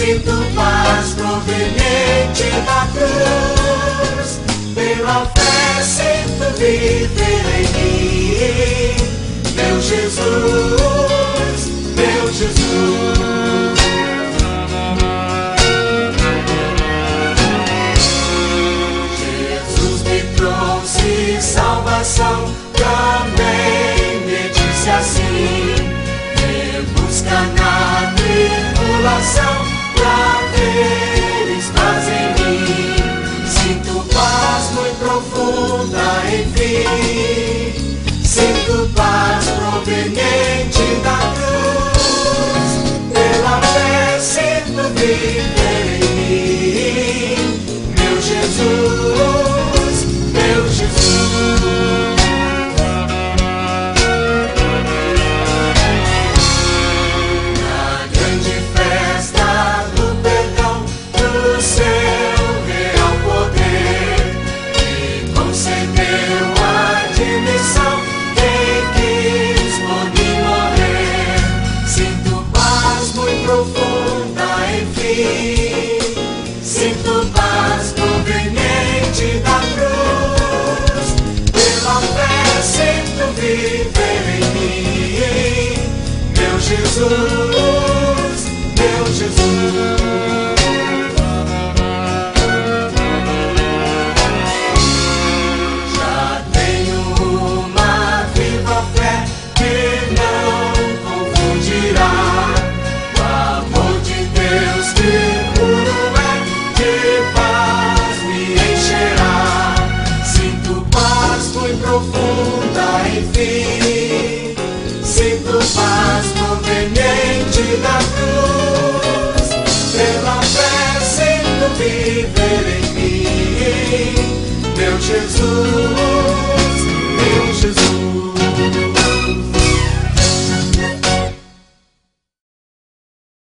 sinto paz proveniente da cruz. Pela fé sinto viver em mim, meu Jesus, meu Jesus. Jesus me trouxe salvação, também me disse assim: rebusca na tribulação, pra teres paz em mim. Sinto paz muito profunda, enfim, sinto paz proveniente da cruz. Pela fé sinto viver em mim, meu Jesus, meu Jesus. Na grande festa do perdão, do seu real poder, me concedeu a dimissão. Quem quis por mim morrer, sinto paz muito profunda, enfim, sinto paz proveniente da cruz. Pela fé sinto viver em mim, meu Jesus, meu Jesus. Já tenho uma viva fé que não confundirá o amor de Deus que puro é, de paz me encherá. Sinto paz muito profunda, enfim, sinto paz proveniente da cruz. Pela fé sinto viver em mim, meu Jesus.